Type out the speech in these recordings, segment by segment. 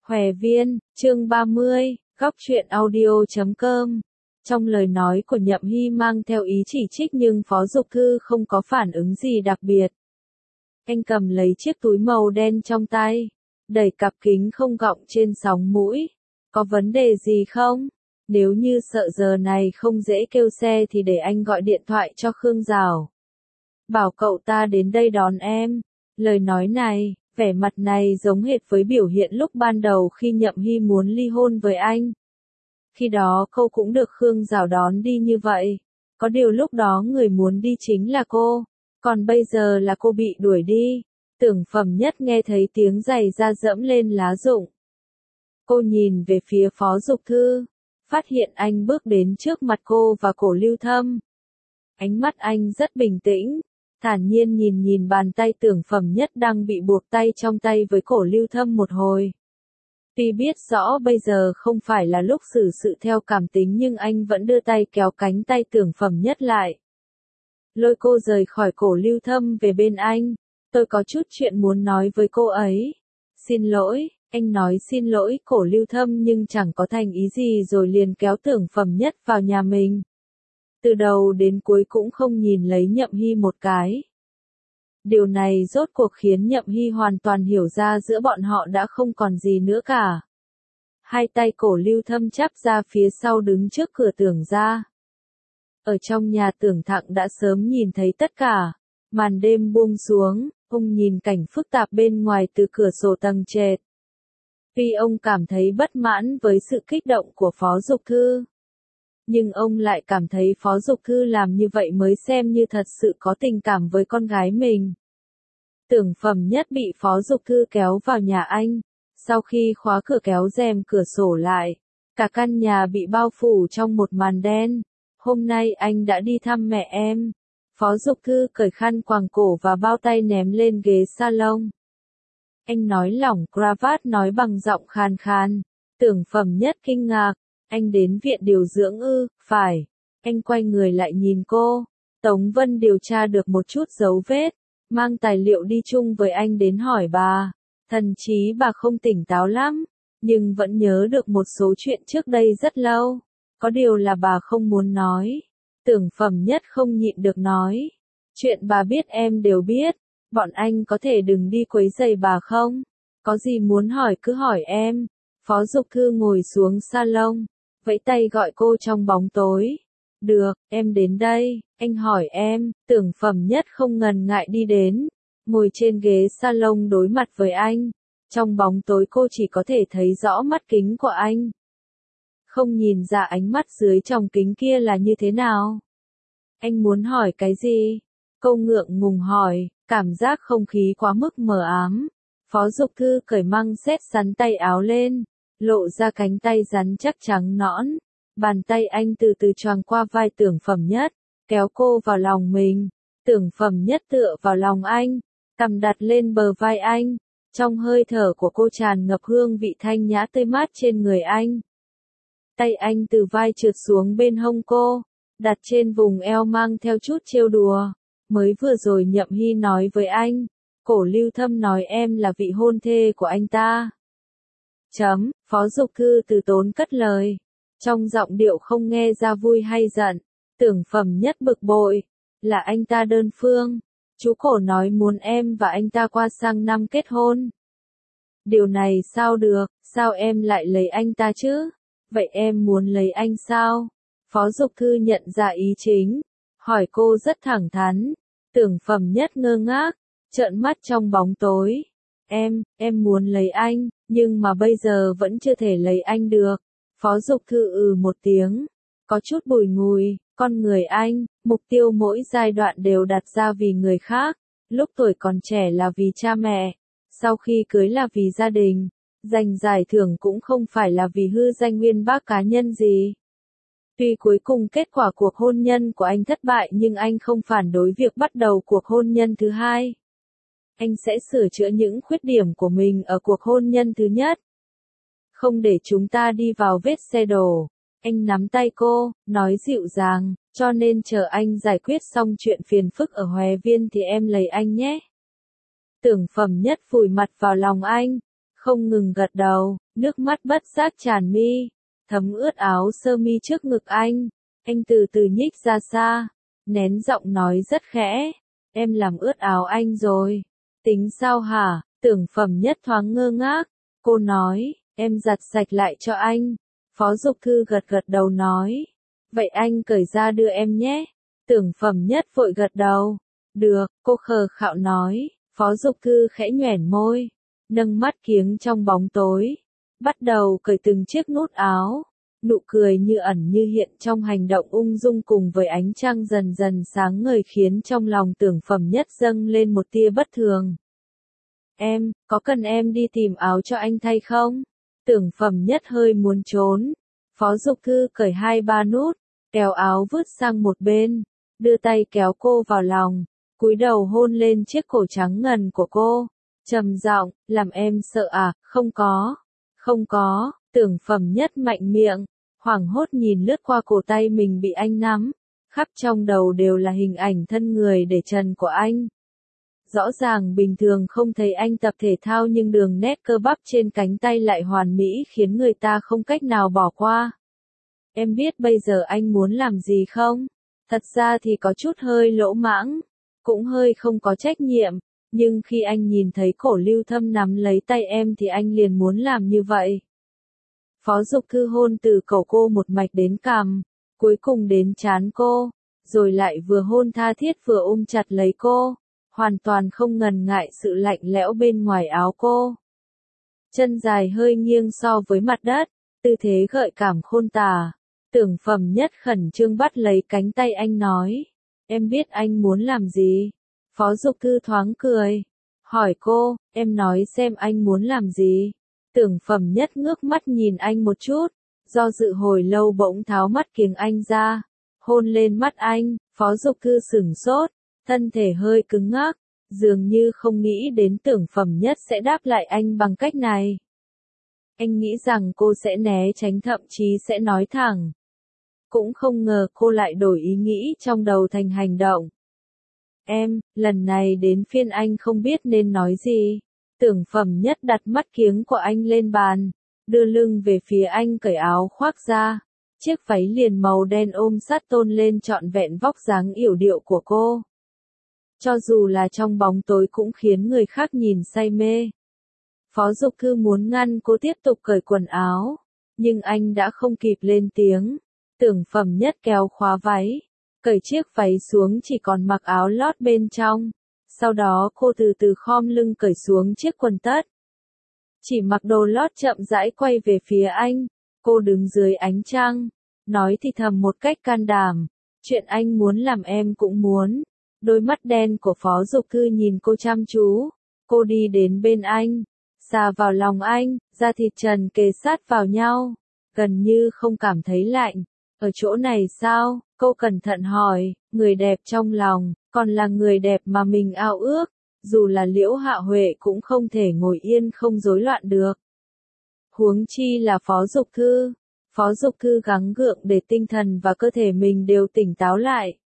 Hòe Viên, chương 30, góc truyện audio.com. Trong lời nói của Nhậm Hy mang theo ý chỉ trích nhưng Phó Dục Thư không có phản ứng gì đặc biệt. Anh cầm lấy chiếc túi màu đen trong tay, đẩy cặp kính không gọng trên sóng mũi. Có vấn đề gì không? Nếu như sợ giờ này không dễ kêu xe thì để anh gọi điện thoại cho Khương Giảo. Bảo cậu ta đến đây đón em. Lời nói này, vẻ mặt này giống hệt với biểu hiện lúc ban đầu khi Nhậm Hy muốn ly hôn với anh. Khi đó cô cũng được Khương Giảo đón đi như vậy. Có điều lúc đó người muốn đi chính là cô. Còn bây giờ là cô bị đuổi đi. Tưởng Phẩm Nhất nghe thấy tiếng giày da dẫm lên lá rụng. Cô nhìn về phía Phó Dục Thư, phát hiện anh bước đến trước mặt cô và Cổ Lưu Thâm. Ánh mắt anh rất bình tĩnh, thản nhiên nhìn bàn tay Tưởng Phẩm Nhất đang bị buộc tay trong tay với Cổ Lưu Thâm một hồi. Tuy biết rõ bây giờ không phải là lúc xử sự theo cảm tính nhưng anh vẫn đưa tay kéo cánh tay Tưởng Phẩm Nhất lại. Lôi cô rời khỏi Cổ Lưu Thâm về bên anh. Tôi có chút chuyện muốn nói với cô ấy. Xin lỗi, anh nói xin lỗi Cổ Lưu Thâm nhưng chẳng có thành ý gì rồi liền kéo Tưởng Phẩm Nhất vào nhà mình. Từ đầu đến cuối cũng không nhìn lấy Nhậm Hy một cái. Điều này rốt cuộc khiến Nhậm Hy hoàn toàn hiểu ra giữa bọn họ đã không còn gì nữa cả. Hai tay Cổ Lưu Thâm chắp ra phía sau đứng trước cửa Tưởng gia. Ở trong nhà Tưởng Thặng đã sớm nhìn thấy tất cả. Màn đêm buông xuống, ông nhìn cảnh phức tạp bên ngoài từ cửa sổ tầng trệt. Tuy ông cảm thấy bất mãn với sự kích động của Phó Dục Thư, nhưng ông lại cảm thấy Phó Dục Thư làm như vậy mới xem như thật sự có tình cảm với con gái mình. Tưởng Phẩm Nhất bị Phó Dục Thư kéo vào nhà anh, sau khi khóa cửa kéo rèm cửa sổ lại, cả căn nhà bị bao phủ trong một màn đen. Hôm nay anh đã đi thăm mẹ em. Phó Dục Thư cởi khăn quàng cổ và bao tay ném lên ghế salon. Anh nói lỏng cravat nói bằng giọng khàn khàn. Tưởng Phẩm Nhất kinh ngạc. Anh đến viện điều dưỡng ư? Phải. Anh quay người lại nhìn cô. Tống Vân điều tra được một chút dấu vết, mang tài liệu đi chung với anh đến hỏi bà. Thần trí bà không tỉnh táo lắm, nhưng vẫn nhớ được một số chuyện trước đây rất lâu. Có điều là bà không muốn nói. Tưởng Phẩm Nhất không nhịn được nói. Chuyện bà biết em đều biết. Bọn anh có thể đừng đi quấy rầy bà không? Có gì muốn hỏi cứ hỏi em. Phó Dục Thư ngồi xuống salon, vẫy tay gọi cô trong bóng tối. Được, em đến đây, anh hỏi em. Tưởng Phẩm Nhất không ngần ngại đi đến, ngồi trên ghế salon đối mặt với anh. Trong bóng tối cô chỉ có thể thấy rõ mắt kính của anh. Không nhìn ra ánh mắt dưới tròng kính kia là như thế nào. Anh muốn hỏi cái gì? Cô ngượng ngùng hỏi, cảm giác không khí quá mức mờ ám. Phó Dục Thư cởi măng xét sắn tay áo lên, lộ ra cánh tay rắn chắc trắng nõn. Bàn tay anh từ từ choàng qua vai Tưởng Phẩm Nhất, kéo cô vào lòng mình. Tưởng Phẩm Nhất tựa vào lòng anh, cằm đặt lên bờ vai anh. Trong hơi thở của cô tràn ngập hương vị thanh nhã tươi mát trên người anh. Tay anh từ vai trượt xuống bên hông cô, đặt trên vùng eo mang theo chút trêu đùa. Mới vừa rồi Nhậm Hy nói với anh, Cổ Lưu Thâm nói em là vị hôn thê của anh ta. Phó Dục Thư từ tốn cất lời, trong giọng điệu không nghe ra vui hay giận. Tưởng Phẩm Nhất bực bội, là anh ta đơn phương. Chú Cổ nói muốn em và anh ta qua sang năm kết hôn. Điều này sao được, sao em lại lấy anh ta chứ? Vậy em muốn lấy anh sao? Phó Dục Thư nhận ra ý chính, hỏi cô rất thẳng thắn. Tưởng Phẩm Nhất ngơ ngác, trợn mắt trong bóng tối. Em muốn lấy anh, nhưng mà bây giờ vẫn chưa thể lấy anh được. Phó Dục Thư một tiếng, có chút bùi ngùi. Con người anh, mục tiêu mỗi giai đoạn đều đặt ra vì người khác. Lúc tuổi còn trẻ là vì cha mẹ, sau khi cưới là vì gia đình. Giành giải thưởng cũng không phải là vì hư danh nguyên bác cá nhân gì. Tuy cuối cùng kết quả cuộc hôn nhân của anh thất bại nhưng anh không phản đối việc bắt đầu cuộc hôn nhân thứ hai. Anh sẽ sửa chữa những khuyết điểm của mình ở cuộc hôn nhân thứ nhất. Không để chúng ta đi vào vết xe đổ. Anh nắm tay cô, nói dịu dàng, cho nên chờ anh giải quyết xong chuyện phiền phức ở Hòe Viên thì em lấy anh nhé. Tưởng Phẩm Nhất vùi mặt vào lòng anh, không ngừng gật đầu, nước mắt bất giác tràn mi, thấm ướt áo sơ mi trước ngực anh. Anh từ từ nhích ra xa, nén giọng nói rất khẽ, em làm ướt áo anh rồi. Tính sao hả? Tưởng Phẩm Nhất thoáng ngơ ngác, cô nói, em giặt sạch lại cho anh. Phó Dục Thư gật gật đầu nói, vậy anh cởi ra đưa em nhé. Tưởng Phẩm Nhất vội gật đầu, được, cô khờ khạo nói. Phó Dục Thư khẽ nhoẻn môi, nâng mắt kiếng trong bóng tối, bắt đầu cởi từng chiếc nút áo. Nụ cười như ẩn như hiện trong hành động ung dung cùng với ánh trăng dần dần sáng ngời khiến trong lòng Tưởng Phẩm Nhất dâng lên một tia bất thường. Em, có cần em đi tìm áo cho anh thay không? Tưởng Phẩm Nhất hơi muốn trốn. Phó Dục Thư cởi 2-3 nút, kéo áo vứt sang một bên, đưa tay kéo cô vào lòng, cúi đầu hôn lên chiếc cổ trắng ngần của cô, trầm giọng, làm em sợ à? Không có. Không có. Tưởng Phẩm Nhất mạnh miệng, hoảng hốt nhìn lướt qua cổ tay mình bị anh nắm, khắp trong đầu đều là hình ảnh thân người để trần của anh. Rõ ràng bình thường không thấy anh tập thể thao nhưng đường nét cơ bắp trên cánh tay lại hoàn mỹ khiến người ta không cách nào bỏ qua. Em biết bây giờ anh muốn làm gì không? Thật ra thì có chút hơi lỗ mãng, cũng hơi không có trách nhiệm, nhưng khi anh nhìn thấy cổ Lưu Thâm nắm lấy tay em thì anh liền muốn làm như vậy. Phó Dục Thư hôn từ cổ cô một mạch đến cằm, cuối cùng đến trán cô, rồi lại vừa hôn tha thiết vừa ôm chặt lấy cô, hoàn toàn không ngần ngại sự lạnh lẽo bên ngoài áo cô. Chân dài hơi nghiêng so với mặt đất, tư thế gợi cảm khôn tả. Tưởng Phẩm Nhất khẩn trương bắt lấy cánh tay anh nói, em biết anh muốn làm gì? Phó Dục Thư thoáng cười, hỏi cô, em nói xem anh muốn làm gì? Tưởng Phẩm Nhất ngước mắt nhìn anh một chút, do dự hồi lâu bỗng tháo mắt kiếng anh ra, hôn lên mắt anh. Phó Dục Thư sửng sốt, thân thể hơi cứng ngắc, dường như không nghĩ đến Tưởng Phẩm Nhất sẽ đáp lại anh bằng cách này. Anh nghĩ rằng cô sẽ né tránh thậm chí sẽ nói thẳng. Cũng không ngờ cô lại đổi ý nghĩ trong đầu thành hành động. Em, lần này đến phiên anh không biết nên nói gì. Tưởng Phẩm Nhất đặt mắt kiếng của anh lên bàn, đưa lưng về phía anh cởi áo khoác ra. Chiếc váy liền màu đen ôm sát tôn lên trọn vẹn vóc dáng yểu điệu của cô. Cho dù là trong bóng tối cũng khiến người khác nhìn say mê. Phó Dục Thư muốn ngăn cô tiếp tục cởi quần áo, nhưng anh đã không kịp lên tiếng. Tưởng Phẩm Nhất kéo khóa váy, cởi chiếc váy xuống chỉ còn mặc áo lót bên trong. Sau đó cô từ từ khom lưng cởi xuống chiếc quần tất. Chỉ mặc đồ lót chậm rãi quay về phía anh. Cô đứng dưới ánh trăng, nói thì thầm một cách can đảm, chuyện anh muốn làm em cũng muốn. Đôi mắt đen của Phó Dục Thư nhìn cô chăm chú. Cô đi đến bên anh, xà vào lòng anh, da thịt trần kề sát vào nhau, gần như không cảm thấy lạnh. Ở chỗ này sao? Cô cẩn thận hỏi, người đẹp trong lòng, còn là người đẹp mà mình ao ước, dù là Liễu Hạ Huệ cũng không thể ngồi yên không rối loạn được. Huống chi là Phó Dục Thư. Phó Dục Thư gắng gượng để tinh thần và cơ thể mình đều tỉnh táo lại.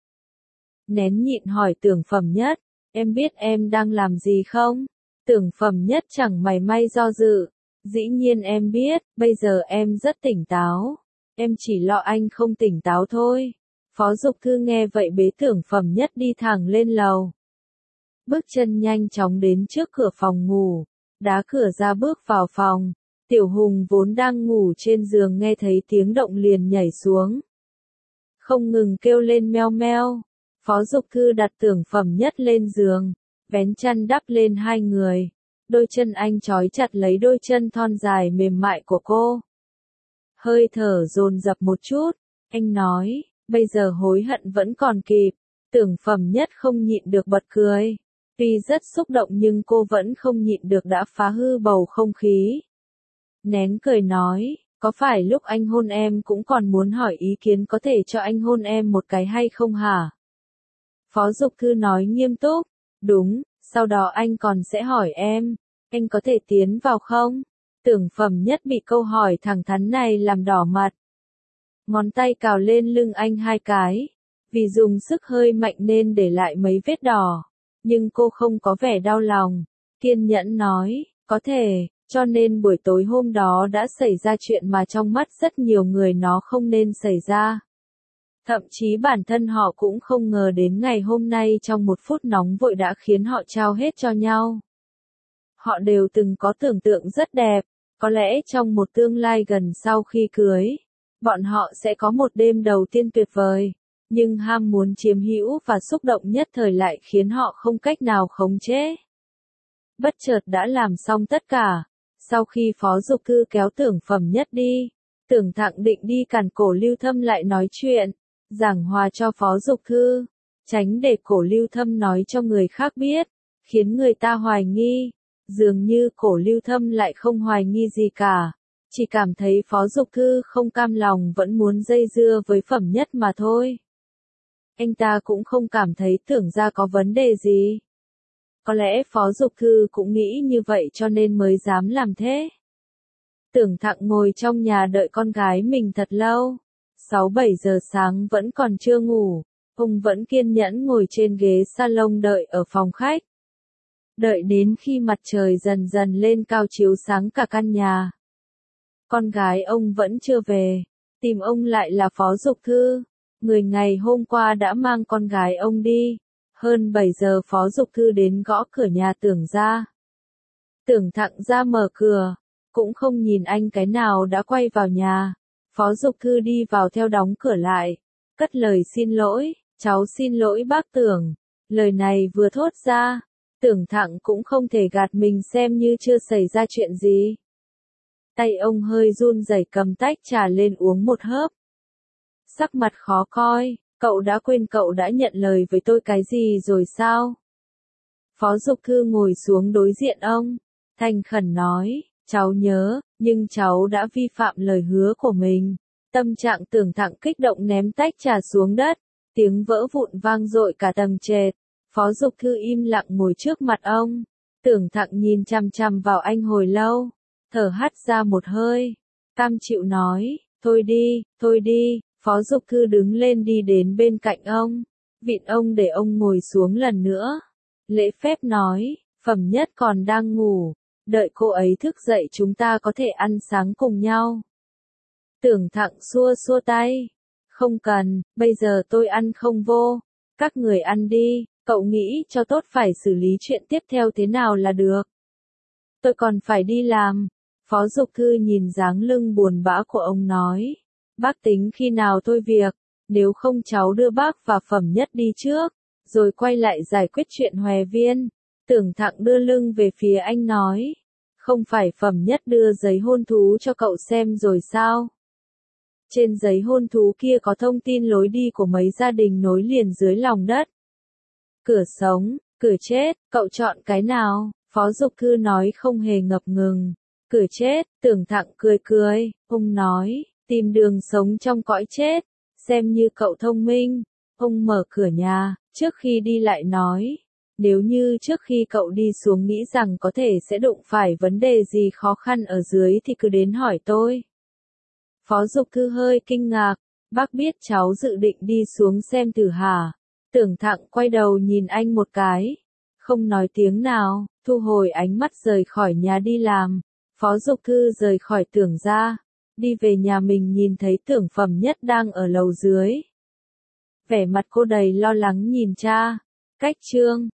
Nén nhịn hỏi Tưởng Phẩm Nhất, em biết em đang làm gì không? Tưởng Phẩm Nhất chẳng mảy may do dự, dĩ nhiên em biết, bây giờ em rất tỉnh táo. Em chỉ lo anh không tỉnh táo thôi. Phó Dục Thư nghe vậy bế Tưởng Phẩm Nhất đi thẳng lên lầu. Bước chân nhanh chóng đến trước cửa phòng ngủ, đá cửa ra bước vào phòng. Tiểu Hùng vốn đang ngủ trên giường nghe thấy tiếng động liền nhảy xuống. Không ngừng kêu lên meo meo. Phó Dục Thư đặt Tưởng Phẩm Nhất lên giường, vén chăn đắp lên hai người. Đôi chân anh trói chặt lấy đôi chân thon dài mềm mại của cô. Hơi thở dồn dập một chút, anh nói, bây giờ hối hận vẫn còn kịp. Tưởng Phẩm Nhất không nhịn được bật cười. Tuy rất xúc động nhưng cô vẫn không nhịn được đã phá hư bầu không khí. Nén cười nói, có phải lúc anh hôn em cũng còn muốn hỏi ý kiến có thể cho anh hôn em một cái hay không hả? Phó Dục Thư nói nghiêm túc, đúng, sau đó anh còn sẽ hỏi em, anh có thể tiến vào không? Tưởng Phẩm Nhất bị câu hỏi thẳng thắn này làm đỏ mặt. Ngón tay cào lên lưng anh hai cái, vì dùng sức hơi mạnh nên để lại mấy vết đỏ, nhưng cô không có vẻ đau lòng, kiên nhẫn nói, có thể, Cho nên buổi tối hôm đó đã xảy ra chuyện mà trong mắt rất nhiều người nó không nên xảy ra. Thậm chí bản thân họ cũng không ngờ đến ngày hôm nay trong một phút nóng vội đã khiến họ trao hết cho nhau. Họ đều từng có tưởng tượng rất đẹp, có lẽ trong một tương lai gần sau khi cưới, bọn họ sẽ có một đêm đầu tiên tuyệt vời, nhưng ham muốn chiếm hữu và xúc động nhất thời lại khiến họ không cách nào khống chế. Bất chợt đã làm xong tất cả, sau khi Phó Dục Thư kéo Tưởng Phẩm Nhất đi, Tưởng Thặng định đi cản cổ Lưu Thâm lại nói chuyện, giảng hòa cho Phó Dục Thư, tránh để cổ Lưu Thâm nói cho người khác biết, khiến người ta hoài nghi. Dường như cổ Lưu Thâm lại không hoài nghi gì cả, chỉ cảm thấy Phó Dục Thư không cam lòng vẫn muốn dây dưa với Phẩm Nhất mà thôi. Anh ta cũng không cảm thấy Tưởng ra có vấn đề gì. Có lẽ Phó Dục Thư cũng nghĩ như vậy cho nên mới dám làm thế. Tưởng Thặng ngồi trong nhà đợi con gái mình thật lâu. 6-7 giờ sáng vẫn còn chưa ngủ, ông vẫn kiên nhẫn ngồi trên ghế salon đợi ở phòng khách. Đợi đến khi mặt trời dần dần lên cao chiếu sáng cả căn nhà. Con gái ông vẫn chưa về, tìm ông lại là Phó Dục Thư, người ngày hôm qua đã mang con gái ông đi. Hơn 7 giờ Phó Dục Thư đến gõ cửa nhà Tưởng ra. Tưởng Thặng ra mở cửa, cũng không nhìn anh cái nào đã quay vào nhà. Phó Dục Thư đi vào theo đóng cửa lại, cất lời xin lỗi, cháu xin lỗi bác Tưởng. Lời này vừa thốt ra, Tưởng Thặng cũng không thể gạt mình xem như chưa xảy ra chuyện gì. Tay ông hơi run rẩy cầm tách trà lên uống một hớp. Sắc mặt khó coi, cậu đã quên cậu đã nhận lời với tôi cái gì rồi sao? Phó Dục Thư ngồi xuống đối diện ông, thành khẩn nói, cháu nhớ, nhưng cháu đã vi phạm lời hứa của mình. Tâm trạng Tưởng Thặng kích động ném tách trà xuống đất, tiếng vỡ vụn vang dội cả tầng trệt. Phó Dục Thư im lặng ngồi trước mặt ông. Tưởng Thặng nhìn chằm chằm vào anh hồi lâu, thở hắt ra một hơi, cam chịu nói, thôi đi. Phó Dục Thư đứng lên đi đến bên cạnh ông, vịn ông để ông ngồi xuống lần nữa. Lễ phép nói, Phẩm Nhất còn đang ngủ, đợi cô ấy thức dậy chúng ta có thể ăn sáng cùng nhau. Tưởng Thặng xua xua tay, không cần, bây giờ tôi ăn không vô, các người ăn đi. Cậu nghĩ cho tốt phải xử lý chuyện tiếp theo thế nào là được. Tôi còn phải đi làm. Phó Dục Thư nhìn dáng lưng buồn bã của ông nói. Bác tính khi nào thôi việc, nếu không cháu đưa bác và Phẩm Nhất đi trước, rồi quay lại giải quyết chuyện Hòe Viên. Tưởng Thặng đưa lưng về phía anh nói. Không phải Phẩm Nhất đưa giấy hôn thú cho cậu xem rồi sao? Trên giấy hôn thú kia có thông tin lối đi của mấy gia đình nối liền dưới lòng đất. Cửa sống, cửa chết, cậu chọn cái nào? Phó Dục Thư nói không hề ngập ngừng. Cửa chết, Tưởng Thặng cười, ông nói, tìm đường sống trong cõi chết, xem như cậu thông minh. Ông mở cửa nhà, trước khi đi lại nói, nếu như trước khi cậu đi xuống nghĩ rằng có thể sẽ đụng phải vấn đề gì khó khăn ở dưới thì cứ đến hỏi tôi. Phó Dục Thư hơi kinh ngạc, bác biết cháu dự định đi xuống xem thử hả? Tưởng Thặng quay đầu nhìn anh một cái, không nói tiếng nào, thu hồi ánh mắt rời khỏi nhà đi làm. Phó Dục Thư rời khỏi Tưởng ra, đi về nhà mình nhìn thấy Tưởng Phẩm Nhất đang ở lầu dưới. Vẻ mặt cô đầy lo lắng nhìn cha. Cách chương